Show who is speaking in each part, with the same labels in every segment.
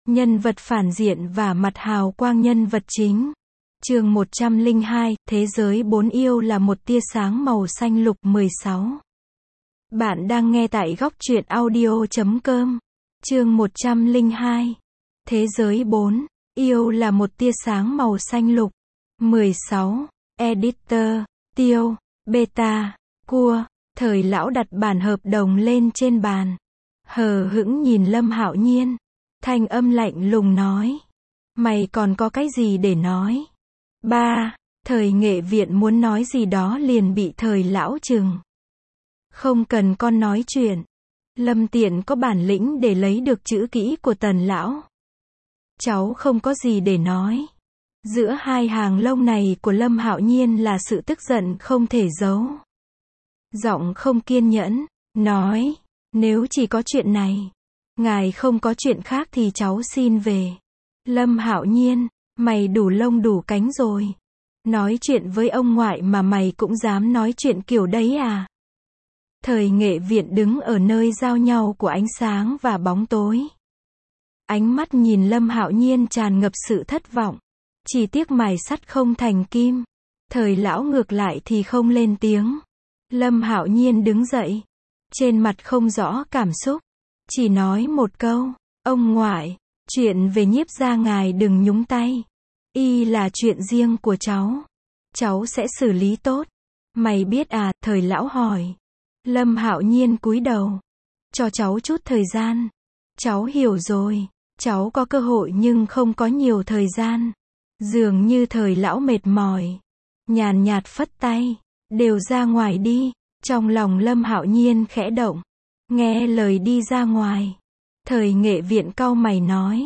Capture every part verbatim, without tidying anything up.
Speaker 1: Nhân vật phản diện và mặt hào quang nhân vật chính. Chương một trăm lẻ hai, Thế giới bốn yêu là một tia sáng màu xanh lục. Mười sáu. Bạn đang nghe tại góc truyện audio chấm com. Chương một trăm lẻ hai. Thế giới bốn yêu là một tia sáng màu xanh lục. Mười sáu. Editor, Tiêu, Beta, Cua. Thời lão đặt bản hợp đồng lên trên bàn. Hờ hững nhìn Lâm Hạo Nhiên. Thanh âm lạnh lùng nói. Mày còn có cái gì để nói? Ba. Thời nghệ viện muốn nói gì đó liền bị thời lão trừng. Không cần con nói chuyện. Lâm Tiện có bản lĩnh để lấy được chữ kỹ của Tần lão. Cháu không có gì để nói. Giữa hai hàng lông này của Lâm Hạo Nhiên là sự tức giận không thể giấu. Giọng không kiên nhẫn, nói, nếu chỉ có chuyện này, ngài không có chuyện khác thì cháu xin về. Lâm Hạo Nhiên, mày đủ lông đủ cánh rồi. Nói chuyện với ông ngoại mà mày cũng dám nói chuyện kiểu đấy à? Thời nghệ viện đứng ở nơi giao nhau của ánh sáng và bóng tối. Ánh mắt nhìn Lâm Hạo Nhiên tràn ngập sự thất vọng. Chỉ tiếc mài sắt không thành kim. Thời lão ngược lại thì không lên tiếng. Lâm Hạo Nhiên đứng dậy. Trên mặt không rõ cảm xúc. Chỉ nói một câu, ông ngoại, chuyện về Nhiếp gia ngài đừng nhúng tay. Y là chuyện riêng của cháu. Cháu sẽ xử lý tốt. Mày biết à? Thời lão hỏi. Lâm Hạo Nhiên cúi đầu. Cho cháu chút thời gian. Cháu hiểu rồi. Cháu có cơ hội nhưng không có nhiều thời gian. Dường như thời lão mệt mỏi. Nhàn nhạt phất tay. Đều ra ngoài đi. Trong lòng Lâm Hạo Nhiên khẽ động. Nghe lời đi ra ngoài. Thời nghệ viện cau mày nói.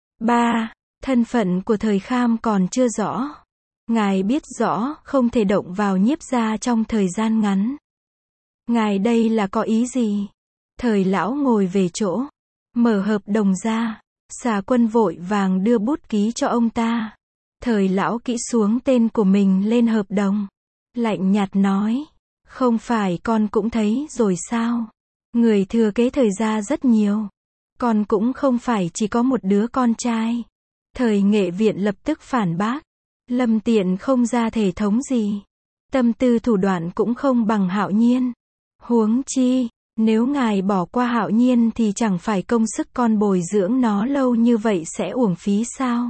Speaker 1: Ba, thân phận của thời Kham còn chưa rõ. Ngài biết rõ không thể động vào Nhiếp gia trong thời gian ngắn. Ngài đây là có ý gì? Thời lão ngồi về chỗ. Mở hợp đồng ra. Xà Quân vội vàng đưa bút ký cho ông ta. Thời lão kỹ xuống tên của mình lên hợp đồng. Lạnh nhạt nói. Không phải con cũng thấy rồi sao? Người thừa kế thời gia rất nhiều. Con cũng không phải chỉ có một đứa con trai. Thời nghệ viện lập tức phản bác. Lâm Tiện không ra thể thống gì. Tâm tư thủ đoạn cũng không bằng Hạo Nhiên. Huống chi, nếu ngài bỏ qua Hạo Nhiên thì chẳng phải công sức con bồi dưỡng nó lâu như vậy sẽ uổng phí sao?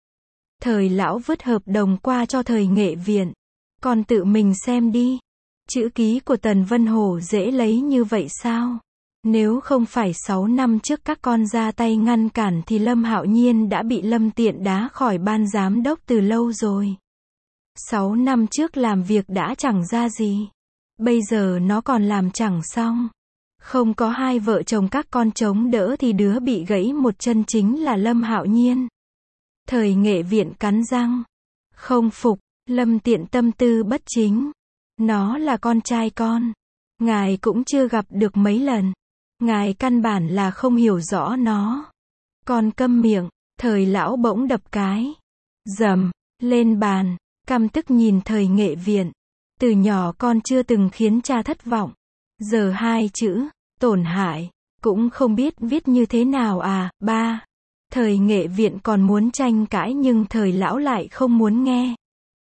Speaker 1: Thời lão vứt hợp đồng qua cho thời nghệ viện. Con tự mình xem đi. Chữ ký của Tần Vân Hổ dễ lấy như vậy sao? Nếu không phải sáu năm trước các con ra tay ngăn cản thì Lâm Hạo Nhiên đã bị Lâm Tiện đá khỏi ban giám đốc từ lâu rồi. Sáu năm trước làm việc đã chẳng ra gì. Bây giờ nó còn làm chẳng xong. Không có hai vợ chồng các con chống đỡ thì đứa bị gãy một chân chính là Lâm Hạo Nhiên. Thời nghệ viện cắn răng. Không phục, Lâm Tiện tâm tư bất chính. Nó là con trai con. Ngài cũng chưa gặp được mấy lần. Ngài căn bản là không hiểu rõ nó. Con câm miệng. Thời lão bỗng đập cái. Dầm. Lên bàn. Căm tức nhìn thời nghệ viện. Từ nhỏ con chưa từng khiến cha thất vọng. Giờ hai chữ. Tổn hại. Cũng không biết viết như thế nào à. Ba. Thời nghệ viện còn muốn tranh cãi nhưng thời lão lại không muốn nghe.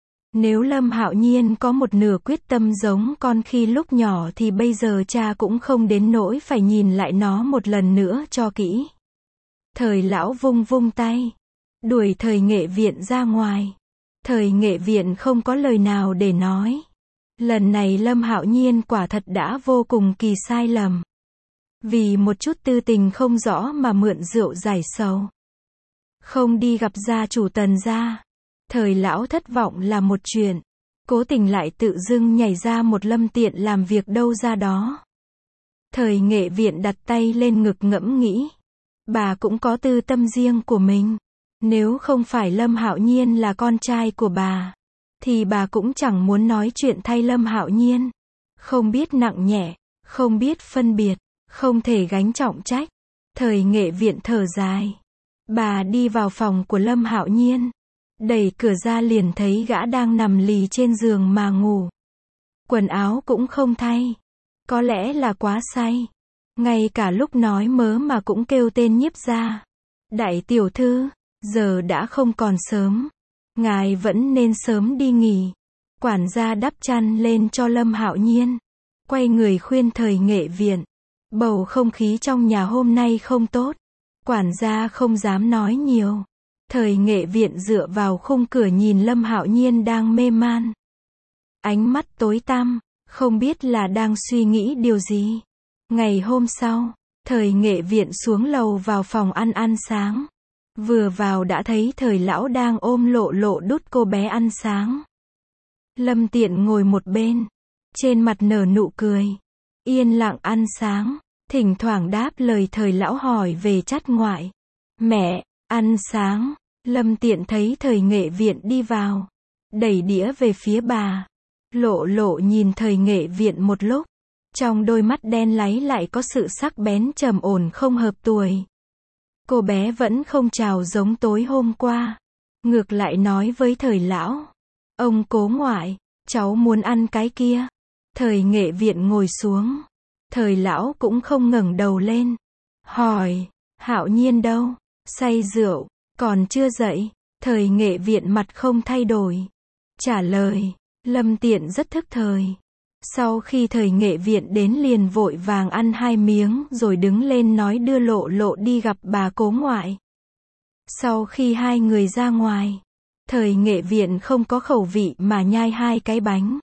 Speaker 1: Nếu Lâm Hạo Nhiên có một nửa quyết tâm giống con khi lúc nhỏ thì bây giờ cha cũng không đến nỗi phải nhìn lại nó một lần nữa cho kỹ. Thời lão vung vung tay. Đuổi thời nghệ viện ra ngoài. Thời nghệ viện không có lời nào để nói. Lần này Lâm Hạo Nhiên quả thật đã vô cùng kỳ sai lầm. Vì một chút tư tình không rõ mà mượn rượu giải sầu. Không đi gặp gia chủ Tần gia. Thời lão thất vọng là một chuyện. Cố tình lại tự dưng nhảy ra một Lâm Tiện làm việc đâu ra đó. Thời nghệ viện đặt tay lên ngực ngẫm nghĩ. Bà cũng có tư tâm riêng của mình. Nếu không phải Lâm Hạo Nhiên là con trai của bà, thì bà cũng chẳng muốn nói chuyện thay Lâm Hạo Nhiên. Không biết nặng nhẹ, không biết phân biệt, không thể gánh trọng trách. Thời nghệ viện thở dài. Bà đi vào phòng của Lâm Hạo Nhiên. Đẩy cửa ra liền thấy gã đang nằm lì trên giường mà ngủ. Quần áo cũng không thay. Có lẽ là quá say. Ngay cả lúc nói mớ mà cũng kêu tên Nhiếp gia. Đại tiểu thư, giờ đã không còn sớm. Ngài vẫn nên sớm đi nghỉ. Quản gia đắp chăn lên cho Lâm Hạo Nhiên. Quay người khuyên Thời Nghệ Viện. Bầu không khí trong nhà hôm nay không tốt. Quản gia không dám nói nhiều. Thời Nghệ Viện dựa vào khung cửa nhìn Lâm Hạo Nhiên đang mê man. Ánh mắt tối tăm, không biết là đang suy nghĩ điều gì. Ngày hôm sau, Thời Nghệ Viện xuống lầu vào phòng ăn ăn sáng. Vừa vào đã thấy Thời lão đang ôm Lộ Lộ đút cô bé ăn sáng. Lâm Tiện ngồi một bên, trên mặt nở nụ cười, yên lặng ăn sáng, thỉnh thoảng đáp lời Thời lão hỏi về chắt ngoại. Mẹ, ăn sáng. Lâm Tiện thấy Thời Nghệ Viện đi vào, đẩy đĩa về phía bà. Lộ Lộ nhìn Thời Nghệ Viện một lúc, trong đôi mắt đen láy lại có sự sắc bén trầm ổn không hợp tuổi. Cô bé vẫn không chào giống tối hôm qua, ngược lại nói với Thời lão. Ông cố ngoại, cháu muốn ăn cái kia. Thời Nghệ Viện ngồi xuống. Thời lão cũng không ngẩng đầu lên. Hỏi, Hạo Nhiên đâu? Say rượu, còn chưa dậy. Thời Nghệ Viện mặt không thay đổi. Trả lời, Lâm Tiện rất thức thời. Sau khi Thời Nghệ Viện đến liền vội vàng ăn hai miếng rồi đứng lên nói đưa Lộ Lộ đi gặp bà cố ngoại. Sau khi hai người ra ngoài, Thời Nghệ Viện không có khẩu vị mà nhai hai cái bánh.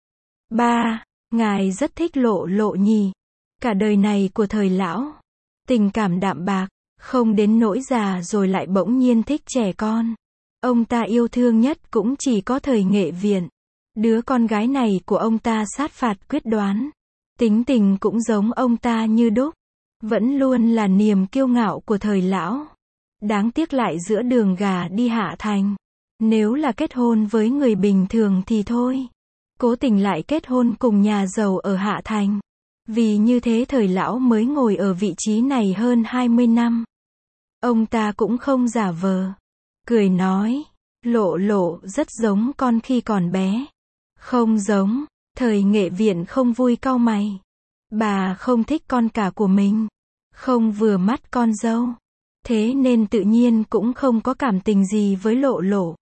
Speaker 1: Ba, ngài rất thích Lộ Lộ nhỉ? Cả đời này của Thời lão, tình cảm đạm bạc, không đến nỗi già rồi lại bỗng nhiên thích trẻ con. Ông ta yêu thương nhất cũng chỉ có Thời Nghệ Viện. Đứa con gái này của ông ta sát phạt quyết đoán. Tính tình cũng giống ông ta như đúc. Vẫn luôn là niềm kiêu ngạo của Thời lão. Đáng tiếc lại giữa đường gà đi Hạ Thành. Nếu là kết hôn với người bình thường thì thôi. Cố tình lại kết hôn cùng nhà giàu ở Hạ Thành. Vì như thế Thời lão mới ngồi ở vị trí này hơn hai mươi năm. Ông ta cũng không giả vờ. Cười nói, Lộ Lộ rất giống con khi còn bé. Không giống. Thời Nghệ Viện không vui cau mày. Bà không thích con cả của mình. Không vừa mắt con dâu. Thế nên tự nhiên cũng không có cảm tình gì với Lộ Lộ.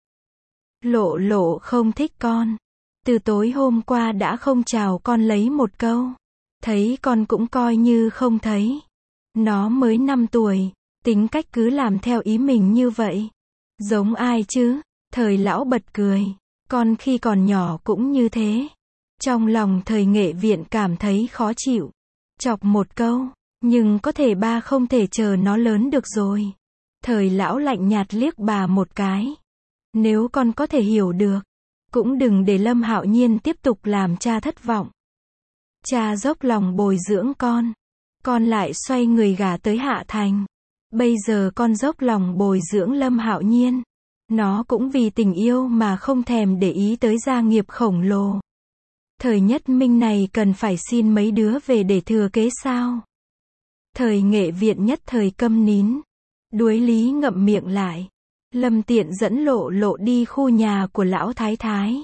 Speaker 1: Lộ Lộ không thích con. Từ tối hôm qua đã không chào con lấy một câu. Thấy con cũng coi như không thấy. Nó mới năm tuổi. Tính cách cứ làm theo ý mình như vậy. Giống ai chứ? Thời lão bật cười. Con khi còn nhỏ cũng như thế. Trong lòng Thời Nghệ Viện cảm thấy khó chịu. Chọc một câu. Nhưng có thể ba không thể chờ nó lớn được rồi. Thời lão lạnh nhạt liếc bà một cái. Nếu con có thể hiểu được, cũng đừng để Lâm Hạo Nhiên tiếp tục làm cha thất vọng. Cha dốc lòng bồi dưỡng con. Con lại xoay người gả tới Hạ Thành. Bây giờ con dốc lòng bồi dưỡng Lâm Hạo Nhiên. Nó cũng vì tình yêu mà không thèm để ý tới gia nghiệp khổng lồ. Thời Nhất Minh này cần phải xin mấy đứa về để thừa kế sao? Thời Nghệ Viện nhất thời câm nín. Đuối lý ngậm miệng lại. Lâm Tiện dẫn Lộ Lộ đi khu nhà của lão thái thái.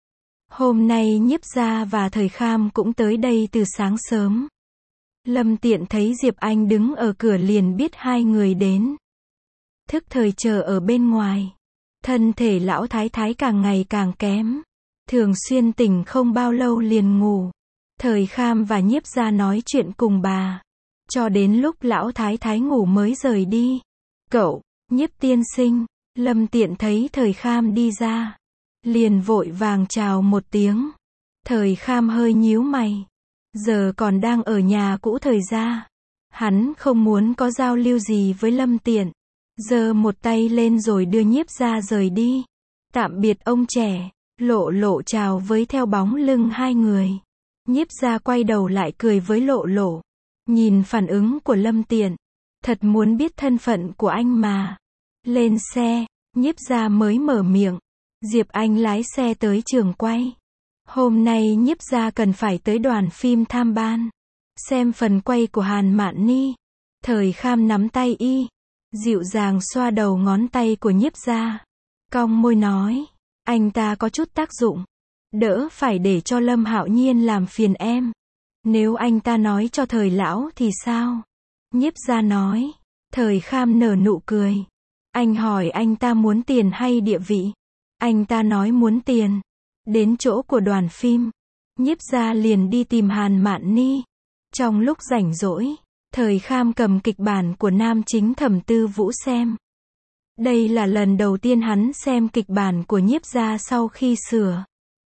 Speaker 1: Hôm nay Nhiếp gia và Thời Kham cũng tới đây từ sáng sớm. Lâm Tiện thấy Diệp Anh đứng ở cửa liền biết hai người đến. Thức thời chờ ở bên ngoài. Thân thể lão thái thái càng ngày càng kém. Thường xuyên tỉnh không bao lâu liền ngủ. Thời Kham và Nhiếp gia nói chuyện cùng bà. Cho đến lúc lão thái thái ngủ mới rời đi. Cậu, Nhiếp tiên sinh. Lâm Tiện thấy Thời Kham đi ra. Liền vội vàng chào một tiếng. Thời Kham hơi nhíu mày. Giờ còn đang ở nhà cũ Thời gia. Hắn không muốn có giao lưu gì với Lâm Tiện. Giơ một tay lên rồi đưa Nhiếp gia rời đi. Tạm biệt ông trẻ. Lộ Lộ chào với theo bóng lưng hai người. Nhiếp gia quay đầu lại cười với Lộ Lộ. Nhìn phản ứng của Lâm Tiện. Thật muốn biết thân phận của anh mà. Lên xe, Nhiếp gia mới mở miệng. Diệp Anh lái xe tới trường quay. Hôm nay Nhiếp gia cần phải tới đoàn phim tham ban. Xem phần quay của Hàn Mạn Ni. Thời Kham nắm tay y. Dịu dàng xoa đầu ngón tay của Nhiếp gia. Cong môi nói. Anh ta có chút tác dụng. Đỡ phải để cho Lâm Hạo Nhiên làm phiền em. Nếu anh ta nói cho Thời lão thì sao? Nhiếp gia nói. Thời Kham nở nụ cười. Anh hỏi anh ta muốn tiền hay địa vị. Anh ta nói muốn tiền. Đến chỗ của đoàn phim, Nhiếp Gia liền đi tìm Hàn Mạn Ni. Trong lúc rảnh rỗi, Thời Kham cầm kịch bản của nam chính Thẩm Tư Vũ xem. Đây là lần đầu tiên hắn xem kịch bản của Nhiếp Gia sau khi sửa.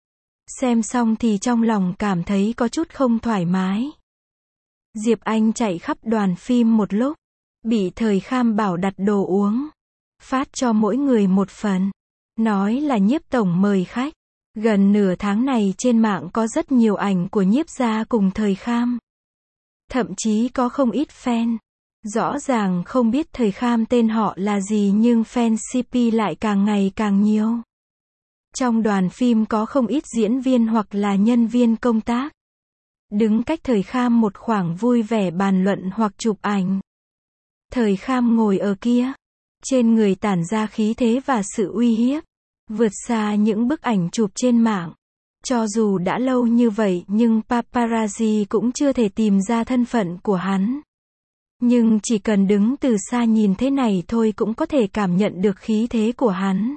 Speaker 1: Xem xong thì trong lòng cảm thấy có chút không thoải mái. Diệp Anh chạy khắp đoàn phim một lúc, bị Thời Kham bảo đặt đồ uống, phát cho mỗi người một phần, nói là Nhiếp tổng mời khách. Gần nửa tháng này trên mạng có rất nhiều ảnh của Nhiếp Gia cùng Thời Kham. Thậm chí có không ít fan. Rõ ràng không biết Thời Kham tên họ là gì nhưng fan xê pê lại càng ngày càng nhiều. Trong đoàn phim có không ít diễn viên hoặc là nhân viên công tác. Đứng cách Thời Kham một khoảng vui vẻ bàn luận hoặc chụp ảnh. Thời Kham ngồi ở kia. Trên người tản ra khí thế và sự uy hiếp. Vượt xa những bức ảnh chụp trên mạng. Cho dù đã lâu như vậy nhưng paparazzi cũng chưa thể tìm ra thân phận của hắn. Nhưng chỉ cần đứng từ xa nhìn thế này thôi cũng có thể cảm nhận được khí thế của hắn.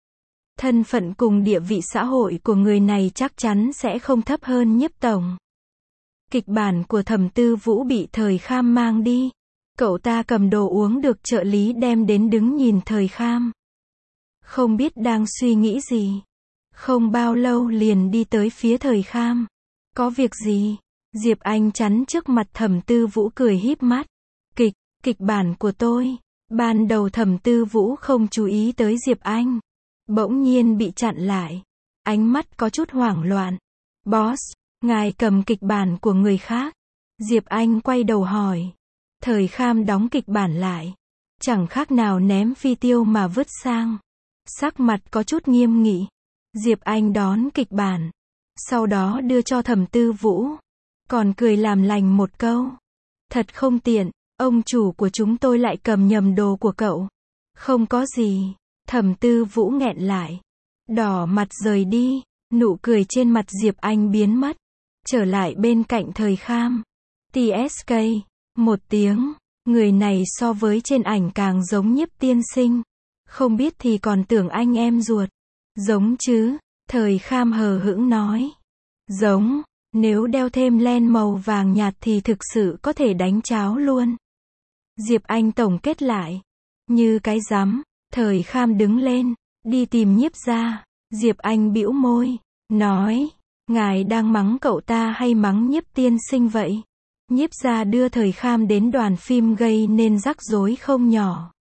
Speaker 1: Thân phận cùng địa vị xã hội của người này chắc chắn sẽ không thấp hơn Nhiếp tổng. Kịch bản của Thẩm Tư Vũ bị Thời Kham mang đi. Cậu ta cầm đồ uống được trợ lý đem đến đứng nhìn Thời Kham. Không biết đang suy nghĩ gì. Không bao lâu liền đi tới phía Thời Kham. Có việc gì? Diệp Anh chắn trước mặt Thẩm Tư Vũ cười híp mắt. Kịch, kịch bản của tôi. Ban đầu Thẩm Tư Vũ không chú ý tới Diệp Anh. Bỗng nhiên bị chặn lại. Ánh mắt có chút hoảng loạn. Boss, ngài cầm kịch bản của người khác. Diệp Anh quay đầu hỏi. Thời Kham đóng kịch bản lại. Chẳng khác nào ném phi tiêu mà vứt sang. Sắc mặt có chút nghiêm nghị. Diệp Anh đón kịch bản. Sau đó đưa cho Thẩm Tư Vũ. Còn cười làm lành một câu. Thật không tiện, ông chủ của chúng tôi lại cầm nhầm đồ của cậu. Không có gì. Thẩm Tư Vũ nghẹn lại. Đỏ mặt rời đi. Nụ cười trên mặt Diệp Anh biến mất. Trở lại bên cạnh Thời Kham. tê ét ca. Một tiếng. Người này so với trên ảnh càng giống Nhiếp tiên sinh. Không biết thì còn tưởng anh em ruột. Giống chứ. Thời Kham hờ hững nói. Giống. Nếu đeo thêm len màu vàng nhạt thì thực sự có thể đánh cháo luôn. Diệp Anh tổng kết lại. Như cái rắm. Thời Kham đứng lên. Đi tìm Nhiếp Gia. Diệp Anh bĩu môi. Nói. Ngài đang mắng cậu ta hay mắng Nhiếp tiên sinh vậy? Nhiếp Gia đưa Thời Kham đến đoàn phim gây nên rắc rối không nhỏ.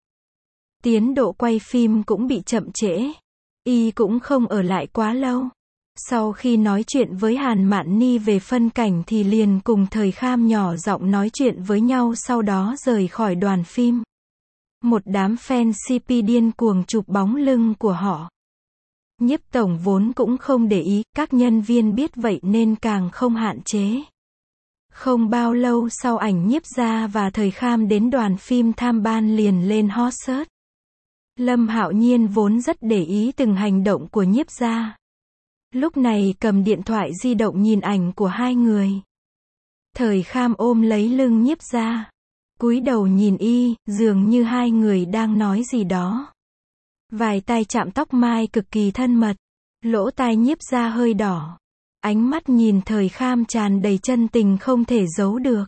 Speaker 1: Tiến độ quay phim cũng bị chậm trễ. Y cũng không ở lại quá lâu. Sau khi nói chuyện với Hàn Mạn Ni về phân cảnh thì liền cùng Thời Kham nhỏ giọng nói chuyện với nhau sau đó rời khỏi đoàn phim. Một đám fan xê pê điên cuồng chụp bóng lưng của họ. Nhiếp tổng vốn cũng không để ý, các nhân viên biết vậy nên càng không hạn chế. Không bao lâu sau ảnh Nhiếp Gia và Thời Kham đến đoàn phim tham ban liền lên hot search. Lâm Hạo Nhiên vốn rất để ý từng hành động của Nhiếp Gia. Lúc này cầm điện thoại di động nhìn ảnh của hai người. Thời Kham ôm lấy lưng Nhiếp Gia. Cúi đầu nhìn y, dường như hai người đang nói gì đó. Vài tay chạm tóc mai cực kỳ thân mật. Lỗ tai Nhiếp Gia hơi đỏ. Ánh mắt nhìn Thời Kham tràn đầy chân tình không thể giấu được.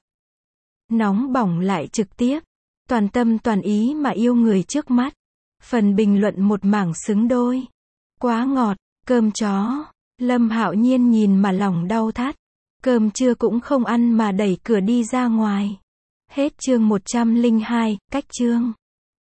Speaker 1: Nóng bỏng lại trực tiếp. Toàn tâm toàn ý mà yêu người trước mắt. Phần bình luận một mảng xứng đôi. Quá ngọt, cơm chó. Lâm Hạo Nhiên nhìn mà lòng đau thắt. Cơm trưa cũng không ăn mà đẩy cửa đi ra ngoài. Hết chương một trăm lẻ hai, cách chương.